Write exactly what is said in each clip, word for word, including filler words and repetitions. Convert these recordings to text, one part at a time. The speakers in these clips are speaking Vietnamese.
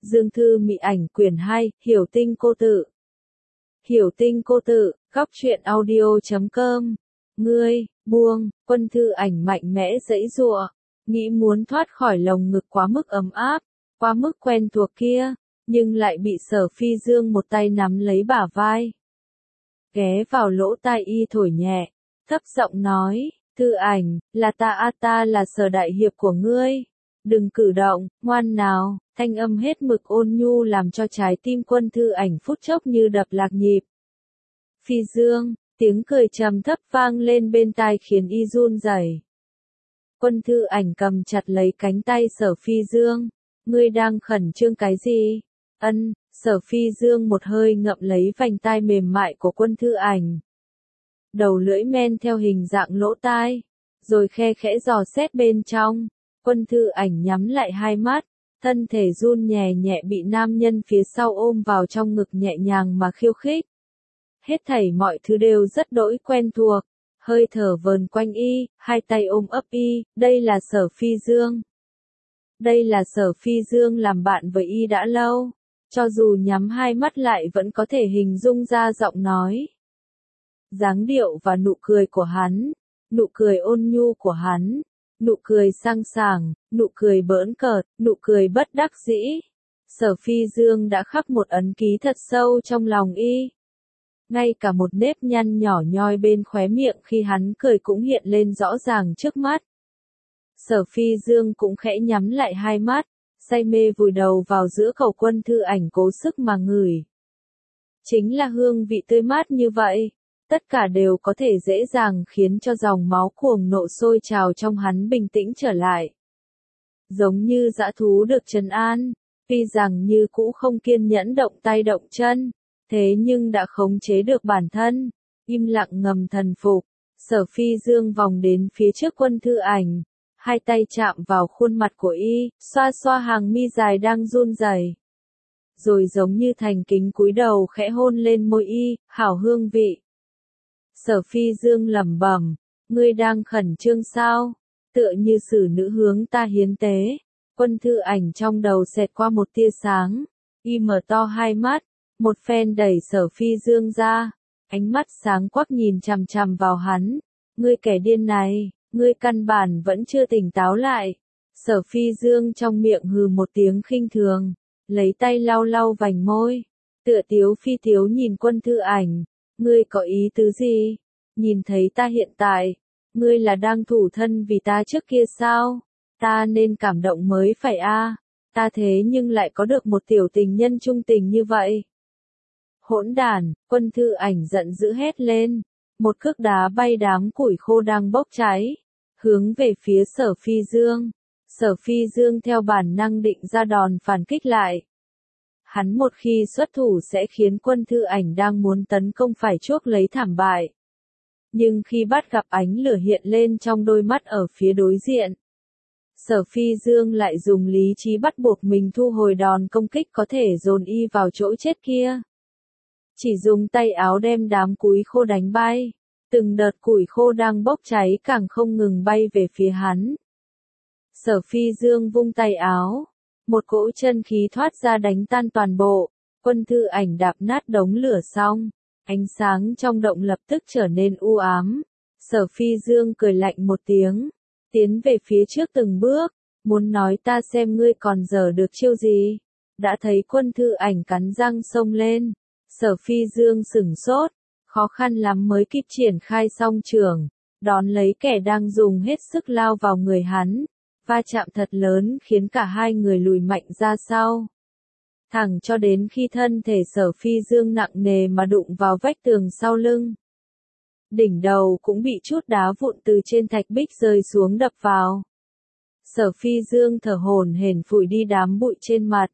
Dương Thư Mị Ảnh quyển hai, Hiểu Tinh Cô Tự. Hiểu Tinh Cô Tự, góc truyện audio chấm com. Ngươi, buông, Quân Thư Ảnh mạnh mẽ giãy giụa, nghĩ muốn thoát khỏi lồng ngực quá mức ấm áp, quá mức quen thuộc kia, nhưng lại bị Sở Phi Dương một tay nắm lấy bả vai. Ghé vào lỗ tai y thổi nhẹ, thấp giọng nói, Thư Ảnh, là ta a ta là Sở đại hiệp của ngươi. Đừng cử động, ngoan nào, thanh âm hết mực ôn nhu làm cho trái tim Quân Thư Ảnh phút chốc như đập lạc nhịp. Phi Dương, tiếng cười trầm thấp vang lên bên tai khiến y run rẩy. Quân Thư Ảnh cầm chặt lấy cánh tay Sở Phi Dương, ngươi đang khẩn trương cái gì? Ân, Sở Phi Dương một hơi ngậm lấy vành tai mềm mại của Quân Thư Ảnh. Đầu lưỡi men theo hình dạng lỗ tai, rồi khe khẽ dò xét bên trong. Quân Thư Ảnh nhắm lại hai mắt, thân thể run nhẹ nhẹ bị nam nhân phía sau ôm vào trong ngực nhẹ nhàng mà khiêu khích. Hết thảy mọi thứ đều rất đỗi quen thuộc, hơi thở vờn quanh y, hai tay ôm ấp y, đây là Sở Phi Dương. Đây là Sở Phi Dương làm bạn với y đã lâu, cho dù nhắm hai mắt lại vẫn có thể hình dung ra giọng nói. Dáng điệu và nụ cười của hắn, nụ cười ôn nhu của hắn. Nụ cười sang sảng, nụ cười bỡn cợt, nụ cười bất đắc dĩ. Sở Phi Dương đã khắc một ấn ký thật sâu trong lòng y. Ngay cả một nếp nhăn nhỏ nhoi bên khóe miệng khi hắn cười cũng hiện lên rõ ràng trước mắt. Sở Phi Dương cũng khẽ nhắm lại hai mắt, say mê vùi đầu vào giữa khẩu Quân Thư Ảnh cố sức mà ngửi. Chính là hương vị tươi mát như vậy. Tất cả đều có thể dễ dàng khiến cho dòng máu cuồng nộ sôi trào trong hắn bình tĩnh trở lại. Giống như dã thú được trấn an, tuy rằng như cũ không kiên nhẫn động tay động chân, thế nhưng đã khống chế được bản thân, im lặng ngầm thần phục. Sở Phi Dương vòng đến phía trước Quân Thư Ảnh, hai tay chạm vào khuôn mặt của y, xoa xoa hàng mi dài đang run rẩy. Rồi giống như thành kính cúi đầu khẽ hôn lên môi y, hảo hương vị. Sở Phi Dương lẩm bẩm, ngươi đang khẩn trương sao? Tựa như xử nữ hướng ta hiến tế. Quân Thư Ảnh trong đầu xẹt qua một tia sáng, y mở to hai mắt, một phen đẩy Sở Phi Dương ra, ánh mắt sáng quắc nhìn chằm chằm vào hắn. Ngươi kẻ điên này, ngươi căn bản vẫn chưa tỉnh táo lại. Sở Phi Dương trong miệng hừ một tiếng khinh thường, lấy tay lau lau vành môi, tựa tiếu phi tiếu nhìn Quân Thư Ảnh. Ngươi có ý tứ gì? Nhìn thấy ta hiện tại, ngươi là đang thủ thân vì ta trước kia sao? Ta nên cảm động mới phải a, à? Ta thế nhưng lại có được một tiểu tình nhân trung tình như vậy. Hỗn đản, Quân Thư Ảnh giận dữ hét lên, một cước đá bay đám củi khô đang bốc cháy, hướng về phía Sở Phi Dương. Sở Phi Dương theo bản năng định ra đòn phản kích lại. Hắn một khi xuất thủ sẽ khiến Quân Thư Ảnh đang muốn tấn công phải chuốc lấy thảm bại. Nhưng khi bắt gặp ánh lửa hiện lên trong đôi mắt ở phía đối diện, Sở Phi Dương lại dùng lý trí bắt buộc mình thu hồi đòn công kích có thể dồn y vào chỗ chết kia. Chỉ dùng tay áo đem đám củi khô đánh bay, từng đợt củi khô đang bốc cháy càng không ngừng bay về phía hắn. Sở Phi Dương vung tay áo, một cỗ chân khí thoát ra đánh tan toàn bộ. Quân Thư Ảnh đạp nát đống lửa xong, ánh sáng trong động lập tức trở nên u ám. Sở Phi Dương cười lạnh một tiếng, tiến về phía trước từng bước, muốn nói ta xem ngươi còn dở được chiêu gì. Đã thấy Quân Thư Ảnh cắn răng xông lên, Sở Phi Dương sửng sốt, khó khăn lắm mới kịp triển khai song trường, đón lấy kẻ đang dùng hết sức lao vào người hắn. Va chạm thật lớn khiến cả hai người lùi mạnh ra sau. Thẳng cho đến khi thân thể Sở Phi Dương nặng nề mà đụng vào vách tường sau lưng. Đỉnh đầu cũng bị chút đá vụn từ trên thạch bích rơi xuống đập vào. Sở Phi Dương thở hổn hển phủi đi đám bụi trên mặt.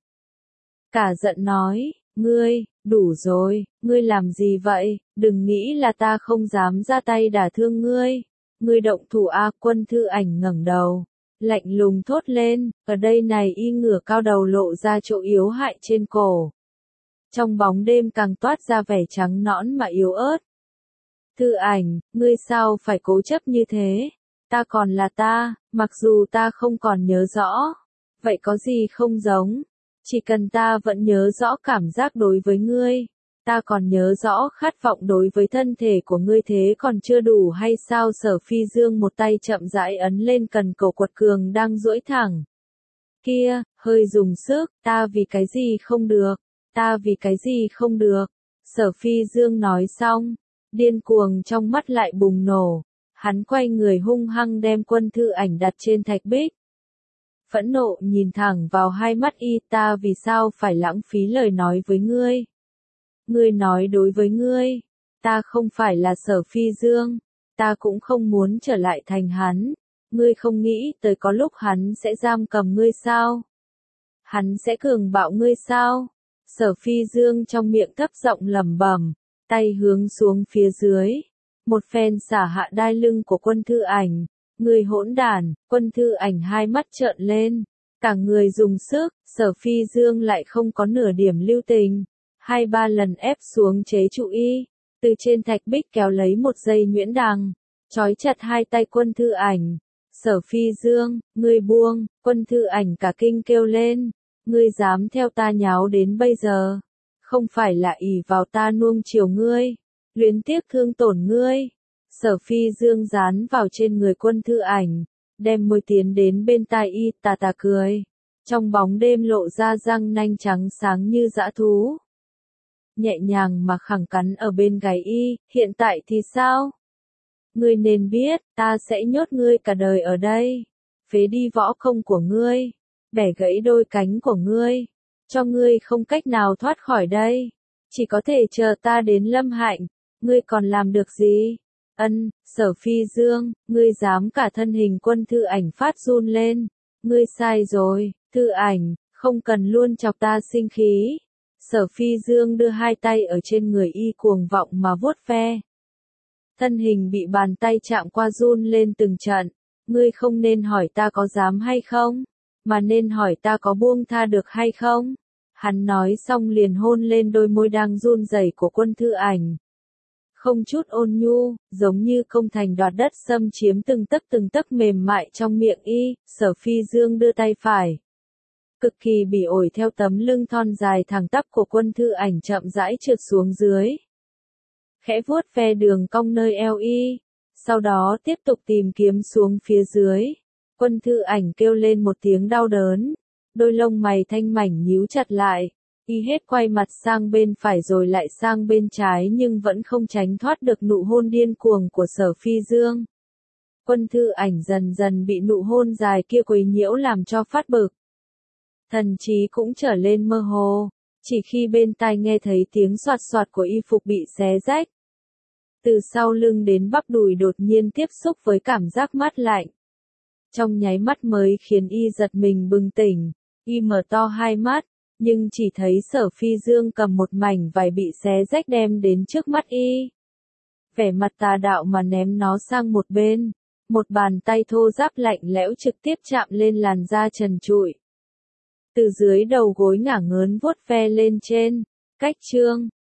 Cả giận nói, ngươi, đủ rồi, ngươi làm gì vậy, đừng nghĩ là ta không dám ra tay đả thương ngươi. Ngươi động thủ a. Quân Thư Ảnh ngẩng đầu, lạnh lùng thốt lên, ở đây này y ngửa cao đầu lộ ra chỗ yếu hại trên cổ. Trong bóng đêm càng toát ra vẻ trắng nõn mà yếu ớt. Thư Ảnh, ngươi sao phải cố chấp như thế? Ta còn là ta, mặc dù ta không còn nhớ rõ. Vậy có gì không giống? Chỉ cần ta vẫn nhớ rõ cảm giác đối với ngươi, ta còn nhớ rõ khát vọng đối với thân thể của ngươi thế còn chưa đủ hay sao? Sở Phi Dương một tay chậm rãi ấn lên cần cổ quật cường đang duỗi thẳng. Kia, hơi dùng sức, ta vì cái gì không được, ta vì cái gì không được. Sở Phi Dương nói xong, điên cuồng trong mắt lại bùng nổ, hắn quay người hung hăng đem Quân Thư Ảnh đặt trên thạch bích. Phẫn nộ nhìn thẳng vào hai mắt y, ta vì sao phải lãng phí lời nói với ngươi? Ngươi nói đối với ngươi, ta không phải là Sở Phi Dương, ta cũng không muốn trở lại thành hắn, ngươi không nghĩ tới có lúc hắn sẽ giam cầm ngươi sao? Hắn sẽ cường bạo ngươi sao? Sở Phi Dương trong miệng thấp giọng lẩm bẩm, tay hướng xuống phía dưới, một phen xả hạ đai lưng của Quân Thư Ảnh. Người hỗn đản, Quân Thư Ảnh hai mắt trợn lên, cả người dùng sức, Sở Phi Dương lại không có nửa điểm lưu tình, hai ba lần ép xuống chế trụ y, từ trên thạch bích kéo lấy một dây nhuyễn đằng, trói chặt hai tay Quân Thư Ảnh. Sở Phi Dương, ngươi buông, Quân Thư Ảnh cả kinh kêu lên, ngươi dám theo ta nháo đến bây giờ, không phải là ỷ vào ta nuông chiều ngươi, luyến tiếc thương tổn ngươi. Sở Phi Dương dán vào trên người Quân Thư Ảnh, đem môi tiến đến bên tai y, tà tà cười, trong bóng đêm lộ ra răng nanh trắng sáng như dã thú. Nhẹ nhàng mà khẳng cắn ở bên gáy y, hiện tại thì sao? Ngươi nên biết, ta sẽ nhốt ngươi cả đời ở đây, phế đi võ công của ngươi, bẻ gãy đôi cánh của ngươi, cho ngươi không cách nào thoát khỏi đây, chỉ có thể chờ ta đến lâm hạnh, ngươi còn làm được gì? Ân, Sở Phi Dương, ngươi dám cả thân hình Quân Thư Ảnh phát run lên, ngươi sai rồi, Thư Ảnh, không cần luôn chọc ta sinh khí. Sở Phi Dương đưa hai tay ở trên người y cuồng vọng mà vuốt ve. Thân hình bị bàn tay chạm qua run lên từng trận, ngươi không nên hỏi ta có dám hay không, mà nên hỏi ta có buông tha được hay không. Hắn nói xong liền hôn lên đôi môi đang run rẩy của Quân Thư Ảnh. Không chút ôn nhu, giống như công thành đoạt đất xâm chiếm từng tấc từng tấc mềm mại trong miệng y. Sở Phi Dương đưa tay phải, cực kỳ bỉ ổi theo tấm lưng thon dài thẳng tắp của Quân Thư Ảnh chậm rãi trượt xuống dưới, khẽ vuốt ve đường cong nơi eo y, sau đó tiếp tục tìm kiếm xuống phía dưới. Quân Thư Ảnh kêu lên một tiếng đau đớn, đôi lông mày thanh mảnh nhíu chặt lại, y hết quay mặt sang bên phải rồi lại sang bên trái nhưng vẫn không tránh thoát được nụ hôn điên cuồng của Sở Phi Dương. Quân Thư Ảnh dần dần bị nụ hôn dài kia quấy nhiễu làm cho phát bực, thần trí cũng trở lên mơ hồ, chỉ khi bên tai nghe thấy tiếng xoạt xoạt của y phục bị xé rách. Từ sau lưng đến bắp đùi đột nhiên tiếp xúc với cảm giác mát lạnh. Trong nháy mắt mới khiến y giật mình bừng tỉnh, y mở to hai mắt, nhưng chỉ thấy Sở Phi Dương cầm một mảnh vải bị xé rách đem đến trước mắt y. Vẻ mặt tà đạo mà ném nó sang một bên, một bàn tay thô ráp lạnh lẽo trực tiếp chạm lên làn da trần trụi. Từ dưới đầu gối ngả ngớn vuốt ve lên trên, cách chương.